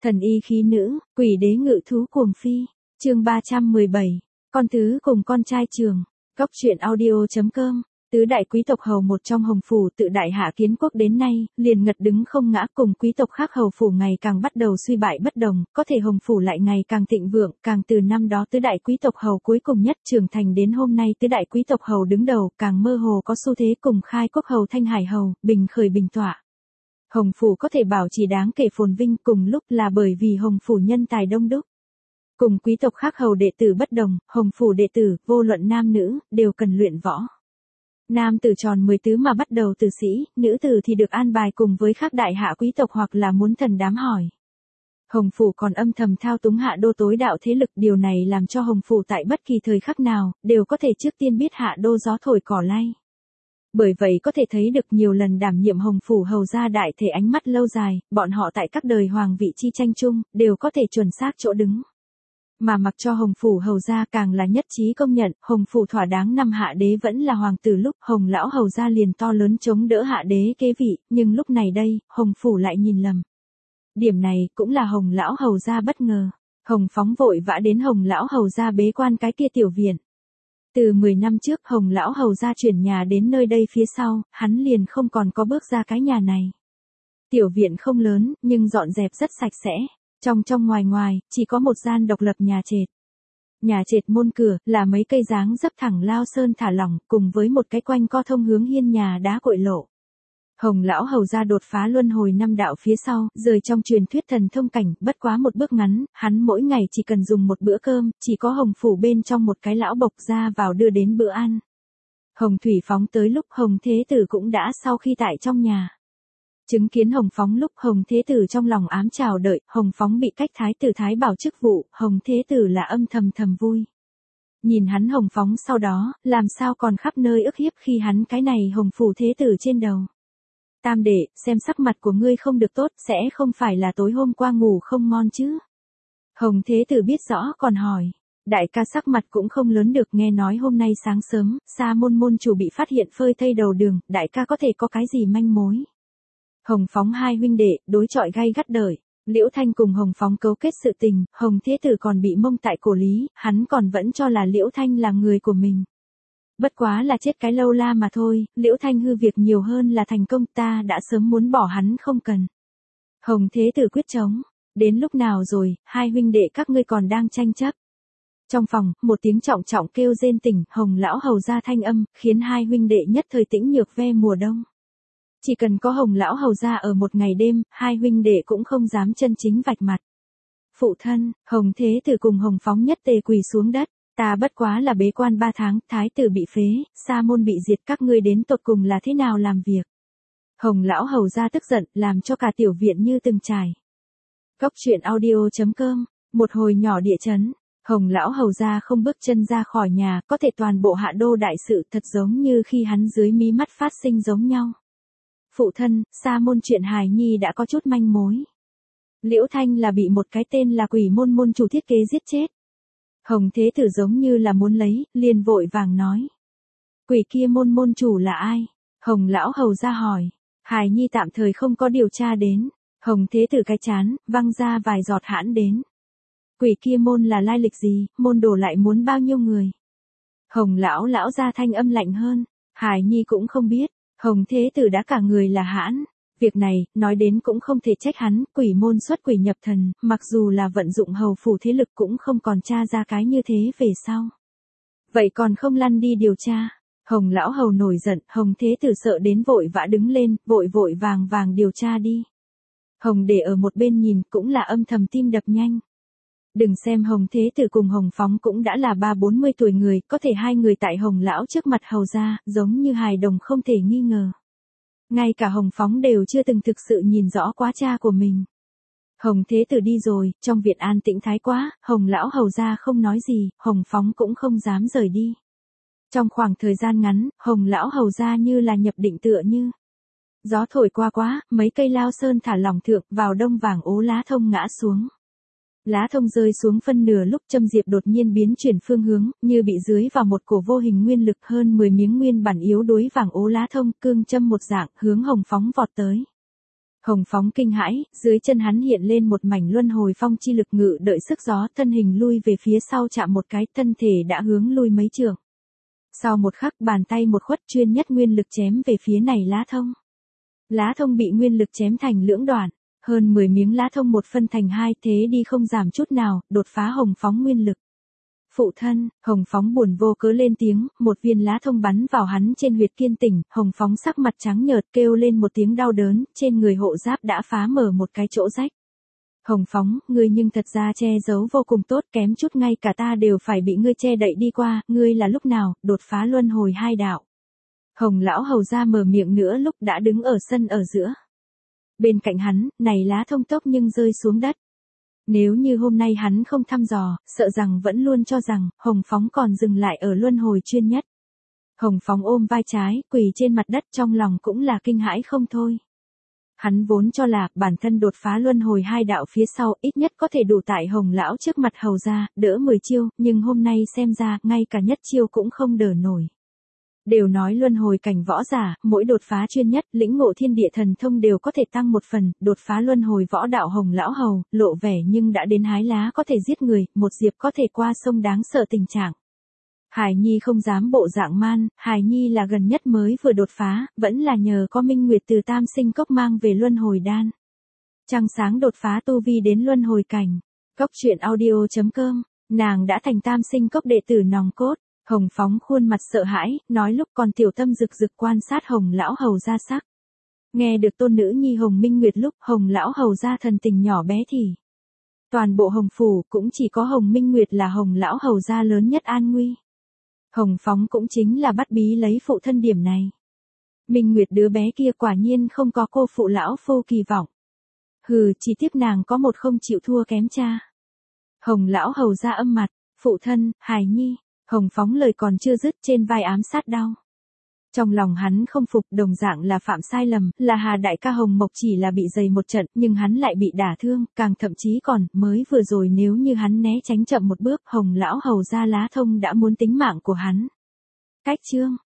Thần y khí nữ, quỷ đế ngự thú cuồng phi. Chương 317. Con thứ cùng con trai trường. Góc truyện audio.com. Tứ đại quý tộc hầu một trong Hồng phủ tự đại hạ kiến quốc đến nay, liền ngật đứng không ngã, cùng quý tộc khác hầu phủ ngày càng bắt đầu suy bại bất đồng, có thể Hồng phủ lại ngày càng thịnh vượng, càng từ năm đó tứ đại quý tộc hầu cuối cùng nhất trưởng thành đến hôm nay tứ đại quý tộc hầu đứng đầu, càng mơ hồ có xu thế cùng khai quốc hầu Thanh Hải hầu, bình khởi bình tọa. Hồng phủ có thể bảo trì đáng kể phồn vinh cùng lúc là bởi vì Hồng phủ nhân tài đông đúc. Cùng quý tộc khác hầu đệ tử bất đồng, Hồng phủ đệ tử, vô luận nam nữ, đều cần luyện võ. Nam tử tròn 10 tứ mà bắt đầu từ sĩ, nữ tử thì được an bài cùng với các đại hạ quý tộc hoặc là muốn thần đám hỏi. Hồng phủ còn âm thầm thao túng hạ đô tối đạo thế lực, điều này làm cho Hồng phủ tại bất kỳ thời khắc nào, đều có thể trước tiên biết hạ đô gió thổi cỏ lay. Bởi vậy có thể thấy được nhiều lần đảm nhiệm Hồng phủ hầu gia đại thể ánh mắt lâu dài, bọn họ tại các đời hoàng vị chi tranh chung, đều có thể chuẩn xác chỗ đứng. Mà mặc cho Hồng phủ hầu gia càng là nhất trí công nhận, Hồng phủ thỏa đáng năm hạ đế vẫn là hoàng tử lúc Hồng lão hầu gia liền to lớn chống đỡ hạ đế kế vị, nhưng lúc này đây, Hồng phủ lại nhìn lầm. Điểm này cũng là Hồng lão hầu gia bất ngờ. Hồng phóng vội vã đến Hồng lão hầu gia bế quan cái kia tiểu viện. Từ 10 năm trước Hồng lão hầu gia chuyển nhà đến nơi đây phía sau, hắn liền không còn có bước ra cái nhà này. Tiểu viện không lớn, nhưng dọn dẹp rất sạch sẽ. Trong ngoài, chỉ có một gian độc lập nhà trệt. Nhà trệt môn cửa, là mấy cây dáng dấp thẳng lao sơn thả lỏng, cùng với một cái quanh co thông hướng hiên nhà đá cội lộ. Hồng lão hầu gia đột phá luân hồi năm đạo phía sau, rời trong truyền thuyết thần thông cảnh, bất quá một bước ngắn, hắn mỗi ngày chỉ cần dùng một bữa cơm, chỉ có Hồng phủ bên trong một cái lão bộc ra vào đưa đến bữa ăn. Hồng thủy phóng tới lúc Hồng thế tử cũng đã sau khi tại trong nhà. Chứng kiến Hồng phóng lúc Hồng thế tử trong lòng ám chào đợi, Hồng phóng bị cách thái tử thái bảo chức vụ, Hồng thế tử là âm thầm vui. Nhìn hắn Hồng phóng sau đó, làm sao còn khắp nơi ức hiếp khi hắn cái này Hồng phủ thế tử trên đầu. Tam đệ, xem sắc mặt của ngươi không được tốt, sẽ không phải là tối hôm qua ngủ không ngon chứ? Hồng thế tử biết rõ còn hỏi. Đại ca sắc mặt cũng không lớn được, nghe nói hôm nay sáng sớm, Sa môn môn chủ bị phát hiện phơi thây đầu đường, đại ca có thể có cái gì manh mối? Hồng phóng hai huynh đệ, đối chọi gay gắt đợi. Liễu Thanh cùng Hồng phóng cấu kết sự tình, Hồng thế tử còn bị mông tại cổ lý, hắn còn vẫn cho là Liễu Thanh là người của mình. Bất quá là chết cái lâu la mà thôi, Liễu Thanh hư việc nhiều hơn là thành công, ta đã sớm muốn bỏ hắn không cần. Hồng thế tử quyết chống. Đến lúc nào rồi, hai huynh đệ các ngươi còn đang tranh chấp. Trong phòng, một tiếng trọng trọng kêu rên tỉnh, Hồng lão hầu ra thanh âm, khiến hai huynh đệ nhất thời tĩnh nhược ve mùa đông. Chỉ cần có Hồng lão hầu ra ở một ngày đêm, hai huynh đệ cũng không dám chân chính vạch mặt. Phụ thân, Hồng thế tử cùng Hồng phóng nhất tề quỳ xuống đất. Ta bất quá là bế quan 3 tháng, thái tử bị phế, Sa môn bị diệt, các ngươi đến tột cùng là thế nào làm việc? Hồng lão hầu ra tức giận, làm cho cả tiểu viện như từng trải. Góc truyện audio.com. Một hồi nhỏ địa chấn, Hồng lão hầu ra không bước chân ra khỏi nhà, có thể toàn bộ hạ đô đại sự thật giống như khi hắn dưới mí mắt phát sinh giống nhau. Phụ thân, Sa môn chuyện hài nhi đã có chút manh mối. Liễu Thanh là bị một cái tên là Quỷ môn môn chủ thiết kế giết chết. Hồng thế tử giống như là muốn lấy, liền vội vàng nói. Quỷ kia môn chủ là ai? Hồng lão hầu ra hỏi. Hài nhi tạm thời không có điều tra đến. Hồng thế tử cái chán, văng ra vài giọt hãn đến. Quỷ kia môn là lai lịch gì, môn đồ lại muốn bao nhiêu người? Hồng lão ra thanh âm lạnh hơn. Hài nhi cũng không biết. Hồng thế tử đã cả người là hãn. Việc này, nói đến cũng không thể trách hắn, quỷ môn xuất quỷ nhập thần, mặc dù là vận dụng hầu phủ thế lực cũng không còn tra ra cái như thế về sau. Vậy còn không lăn đi điều tra. Hồng lão hầu nổi giận, Hồng thế tử sợ đến vội vã đứng lên, vội vàng điều tra đi. Hồng để ở một bên nhìn cũng là âm thầm tim đập nhanh. Đừng xem Hồng thế tử cùng Hồng phóng cũng đã là 30-40 tuổi người, có thể hai người tại Hồng lão trước mặt hầu ra, giống như hài đồng không thể nghi ngờ. Ngay cả Hồng phóng đều chưa từng thực sự nhìn rõ quá cha của mình. Hồng thế tử đi rồi, trong viện an tĩnh thái quá, Hồng lão hầu ra không nói gì, Hồng phóng cũng không dám rời đi. Trong khoảng thời gian ngắn, Hồng lão hầu ra như là nhập định tựa như. Gió thổi qua quá, mấy cây lao sơn thả lỏng thượng, vào đông vàng ố lá thông ngã xuống. Lá thông rơi xuống phân nửa lúc Châm Diệp đột nhiên biến chuyển phương hướng, như bị dưới vào một cổ vô hình nguyên lực hơn 10 miếng nguyên bản yếu đối vàng ố lá thông cương châm một dạng hướng Hồng phóng vọt tới. Hồng Phóng kinh hãi, dưới chân hắn hiện lên một mảnh luân hồi phong chi lực ngự đợi sức gió, thân hình lui về phía sau chạm một cái, thân thể đã hướng lui mấy trượng. Sau một khắc bàn tay một khuất chuyên nhất nguyên lực chém về phía này lá thông. Lá thông bị nguyên lực chém thành lưỡng đoạn, hơn 10 miếng lá thông một phân thành hai, thế đi không giảm chút nào, đột phá Hồng Phóng nguyên lực. Phụ thân, Hồng Phóng buồn vô cớ lên tiếng, một viên lá thông bắn vào hắn trên huyệt kiên tỉnh, Hồng Phóng sắc mặt trắng nhợt kêu lên một tiếng đau đớn, trên người hộ giáp đã phá mở một cái chỗ rách. Hồng Phóng, ngươi nhưng thật ra che giấu vô cùng tốt, kém chút ngay cả ta đều phải bị ngươi che đậy đi qua, ngươi là lúc nào, đột phá luân hồi hai đạo. Hồng lão hầu ra mở miệng nữa lúc đã đứng ở sân ở giữa. Bên cạnh hắn, này lá thông tốc nhưng rơi xuống đất. Nếu như hôm nay hắn không thăm dò, sợ rằng vẫn luôn cho rằng, Hồng Phóng còn dừng lại ở luân hồi chuyên nhất. Hồng Phóng ôm vai trái, quỳ trên mặt đất trong lòng cũng là kinh hãi không thôi. Hắn vốn cho là, bản thân đột phá luân hồi hai đạo phía sau, ít nhất có thể đủ tại Hồng lão trước mặt hầu ra, đỡ 10 chiêu, nhưng hôm nay xem ra, ngay cả nhất chiêu cũng không đỡ nổi. Đều nói luân hồi cảnh võ giả, mỗi đột phá chuyên nhất, lĩnh ngộ thiên địa thần thông đều có thể tăng một phần, đột phá luân hồi võ đạo Hồng lão hầu, lộ vẻ nhưng đã đến hái lá có thể giết người, một diệp có thể qua sông đáng sợ tình trạng. Hải Nhi không dám bộ dạng man, Hải Nhi là gần nhất mới vừa đột phá, vẫn là nhờ có Minh Nguyệt từ Tam Sinh Cốc mang về luân hồi đan. Trăng sáng đột phá tu vi đến luân hồi cảnh. Cốc truyện audio.com, nàng đã thành Tam Sinh Cốc đệ tử nòng cốt. Hồng Phóng khuôn mặt sợ hãi, nói lúc còn tiểu tâm rực rực quan sát Hồng lão hầu ra sắc. Nghe được tôn nữ nhi Hồng Minh Nguyệt lúc Hồng lão hầu ra thần tình nhỏ bé thì. Toàn bộ Hồng phủ cũng chỉ có Hồng Minh Nguyệt là Hồng lão hầu ra lớn nhất an nguy. Hồng Phóng cũng chính là bắt bí lấy phụ thân điểm này. Minh Nguyệt đứa bé kia quả nhiên không có cô phụ lão phu kỳ vọng. Hừ, chỉ tiếc nàng có một không chịu thua kém cha. Hồng lão hầu ra âm mặt, phụ thân, Hải Nhi. Hồng Phóng lời còn chưa dứt trên vai ám sát đau. Trong lòng hắn không phục, đồng dạng là phạm sai lầm, là Hà đại ca Hồng Mộc chỉ là bị dày một trận, nhưng hắn lại bị đả thương, càng thậm chí còn, mới vừa rồi nếu như hắn né tránh chậm một bước, Hồng lão hầu ra lá thông đã muốn tính mạng của hắn. Cách chương